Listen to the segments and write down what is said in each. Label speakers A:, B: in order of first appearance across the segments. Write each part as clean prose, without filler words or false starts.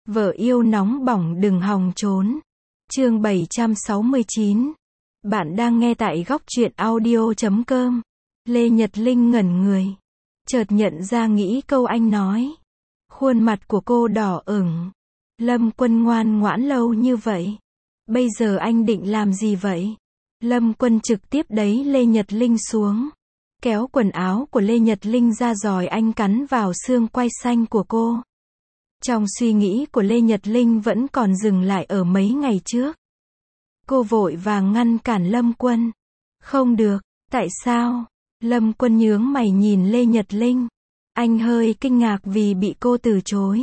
A: Vợ yêu nóng bỏng đừng hòng trốn. Chương 769. Bạn đang nghe tại góc truyện audio.com. Lê Nhật Linh ngẩn người. Chợt nhận ra nghĩ câu anh nói. Khuôn mặt của cô đỏ ửng. Lâm Quân ngoan ngoãn lâu như vậy. Bây giờ anh định làm gì vậy? Lâm Quân trực tiếp đẩy Lê Nhật Linh xuống. Kéo quần áo của Lê Nhật Linh ra rồi anh cắn vào xương quai xanh của cô. Trong suy nghĩ của Lê Nhật Linh vẫn còn dừng lại ở mấy ngày trước. Cô vội vàng ngăn cản Lâm Quân. Không được, tại sao? Lâm Quân nhướng mày nhìn Lê Nhật Linh. Anh hơi kinh ngạc vì bị cô từ chối.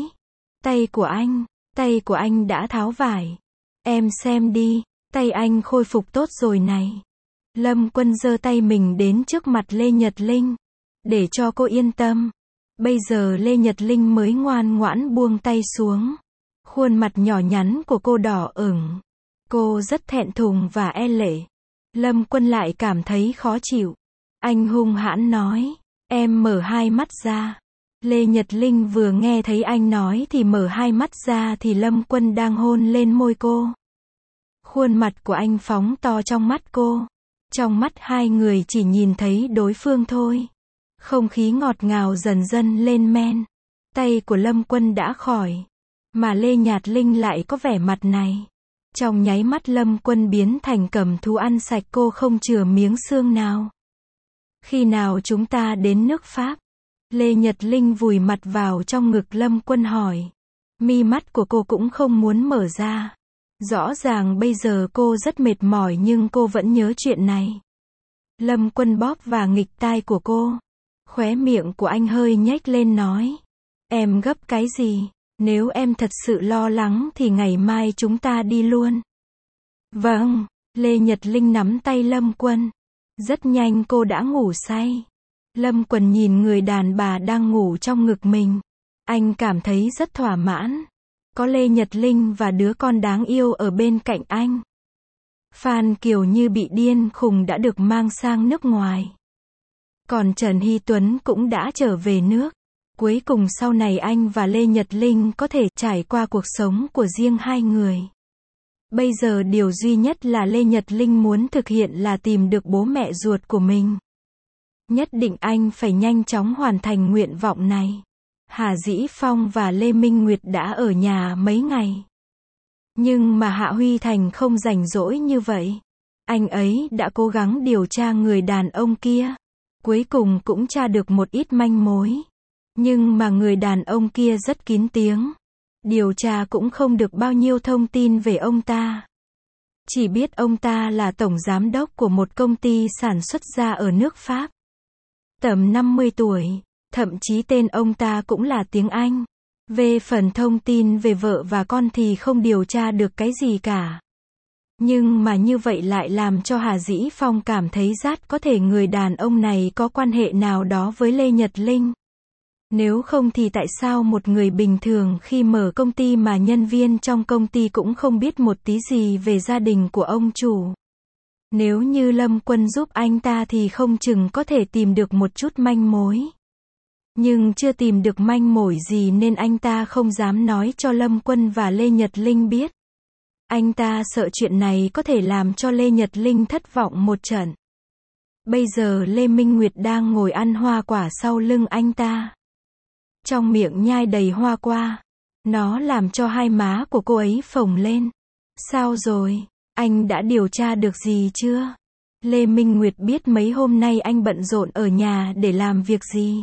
A: Tay của anh đã tháo vải. Em xem đi, tay anh khôi phục tốt rồi này. Lâm Quân giơ tay mình đến trước mặt Lê Nhật Linh. Để cho cô yên tâm. Bây giờ Lê Nhật Linh mới ngoan ngoãn buông tay xuống. Khuôn mặt nhỏ nhắn của cô đỏ ửng. Cô rất thẹn thùng và e lệ. Lâm Quân lại cảm thấy khó chịu. Anh hung hãn nói, em mở hai mắt ra. Lê Nhật Linh vừa nghe thấy anh nói thì mở hai mắt ra thì Lâm Quân đang hôn lên môi cô. Khuôn mặt của anh phóng to trong mắt cô. Trong mắt hai người chỉ nhìn thấy đối phương thôi. Không khí ngọt ngào dần dần lên men. Tay của Lâm Quân đã khỏi. Mà Lê Nhật Linh lại có vẻ mặt này. Trong nháy mắt Lâm Quân biến thành cầm thú ăn sạch cô không chừa miếng xương nào. Khi nào chúng ta đến nước Pháp? Lê Nhật Linh vùi mặt vào trong ngực Lâm Quân hỏi. Mi mắt của cô cũng không muốn mở ra. Rõ ràng bây giờ cô rất mệt mỏi nhưng cô vẫn nhớ chuyện này. Lâm Quân bóp và nghịch tai của cô. Khóe miệng của anh hơi nhếch lên nói. Em gấp cái gì? Nếu em thật sự lo lắng thì ngày mai chúng ta đi luôn. Vâng, Lê Nhật Linh nắm tay Lâm Quân. Rất nhanh cô đã ngủ say. Lâm Quân nhìn người đàn bà đang ngủ trong ngực mình. Anh cảm thấy rất thỏa mãn. Có Lê Nhật Linh và đứa con đáng yêu ở bên cạnh anh. Phan Kiều Như bị điên khùng đã được mang sang nước ngoài. Còn Trần Hy Tuấn cũng đã trở về nước. Cuối cùng sau này anh và Lê Nhật Linh có thể trải qua cuộc sống của riêng hai người. Bây giờ điều duy nhất là Lê Nhật Linh muốn thực hiện là tìm được bố mẹ ruột của mình. Nhất định anh phải nhanh chóng hoàn thành nguyện vọng này. Hà Dĩ Phong và Lê Minh Nguyệt đã ở nhà mấy ngày. Nhưng mà Hạ Huy Thành không rảnh rỗi như vậy. Anh ấy đã cố gắng điều tra người đàn ông kia. Cuối cùng cũng tra được một ít manh mối. Nhưng mà người đàn ông kia rất kín tiếng. Điều tra cũng không được bao nhiêu thông tin về ông ta. Chỉ biết ông ta là tổng giám đốc của một công ty sản xuất da ở nước Pháp. Tầm 50 tuổi. Thậm chí tên ông ta cũng là tiếng Anh. Về phần thông tin về vợ và con thì không điều tra được cái gì cả. Nhưng mà như vậy lại làm cho Hà Dĩ Phong cảm thấy rát có thể người đàn ông này có quan hệ nào đó với Lê Nhật Linh. Nếu không thì tại sao một người bình thường khi mở công ty mà nhân viên trong công ty cũng không biết một tí gì về gia đình của ông chủ. Nếu như Lâm Quân giúp anh ta thì không chừng có thể tìm được một chút manh mối. Nhưng chưa tìm được manh mối gì nên anh ta không dám nói cho Lâm Quân và Lê Nhật Linh biết. Anh ta sợ chuyện này có thể làm cho Lê Nhật Linh thất vọng một trận. Bây giờ Lê Minh Nguyệt đang ngồi ăn hoa quả sau lưng anh ta. Trong miệng nhai đầy hoa quả. Nó làm cho hai má của cô ấy phồng lên. Sao rồi? Anh đã điều tra được gì chưa? Lê Minh Nguyệt biết mấy hôm nay anh bận rộn ở nhà để làm việc gì.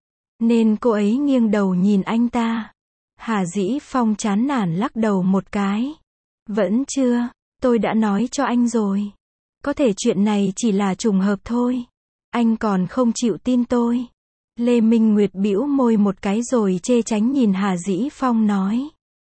A: Nên cô ấy nghiêng đầu nhìn anh ta. Hà Dĩ Phong chán nản lắc đầu một cái. Vẫn chưa, tôi đã nói cho anh rồi. Có thể chuyện này chỉ là trùng hợp thôi. Anh còn không chịu tin tôi. Lê Minh Nguyệt bĩu môi một cái rồi chê tránh nhìn Hà Dĩ Phong nói.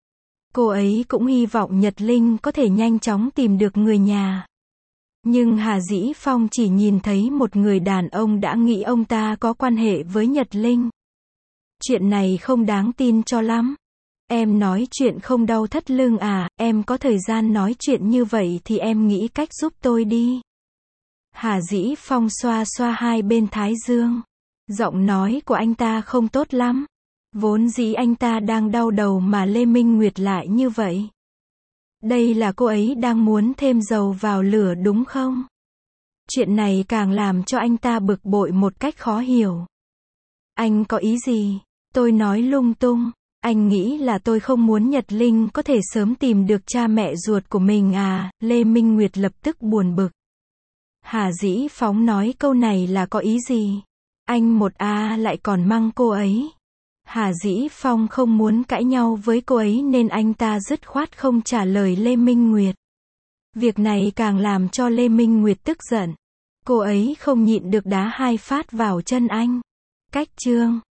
A: Cô ấy cũng hy vọng Nhật Linh có thể nhanh chóng tìm được người nhà. Nhưng Hà Dĩ Phong chỉ nhìn thấy một người đàn ông đã nghĩ ông ta có quan hệ với Nhật Linh. Chuyện này không đáng tin cho lắm. Em nói chuyện không đau thắt lưng à, em có thời gian nói chuyện như vậy thì em nghĩ cách giúp tôi đi. Hà Dĩ Phong xoa xoa hai bên thái dương. Giọng nói của anh ta không tốt lắm. Vốn dĩ anh ta đang đau đầu mà Lê Minh Nguyệt lại như vậy. Đây là cô ấy đang muốn thêm dầu vào lửa đúng không? Chuyện này càng làm cho anh ta bực bội một cách khó hiểu. Anh có ý gì? Tôi nói lung tung. Anh nghĩ là tôi không muốn Nhật Linh có thể sớm tìm được cha mẹ ruột của mình à? Lê Minh Nguyệt lập tức buồn bực. Hà Dĩ Phóng nói câu này là có ý gì? Anh một lại còn mắng cô ấy. Hà Dĩ Phong không muốn cãi nhau với cô ấy nên anh ta dứt khoát không trả lời Lê Minh Nguyệt. Việc này càng làm cho Lê Minh Nguyệt tức giận. Cô ấy không nhịn được đá 2 phát vào chân anh. Cách chương